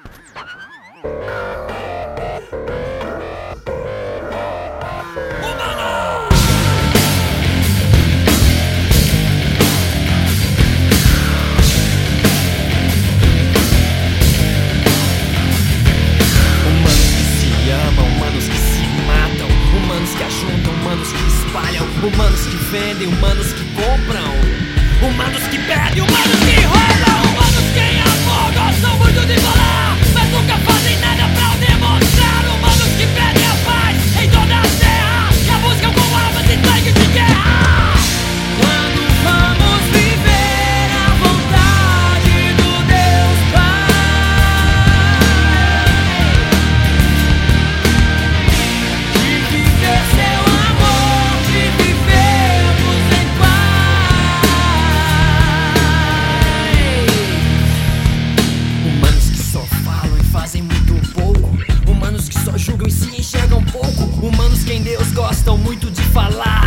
Humanos que vendem, humanos que compram, humanos que pedem, humanos que roubam, humanos que em amor gostam muito de falar, mas nunca fazem nada pra demonstrar. Humanos que pedem a paz em toda a terra e a buscam com armas e tanques de guerra. Quando vamos viver a vontade do Deus Pai, de viver seu amor, de vivermos em paz. Humanos que só falam e fazem muito pouco, humanos que só julgam e se enxergam pouco, humanos que em Deus gostam muito de falar,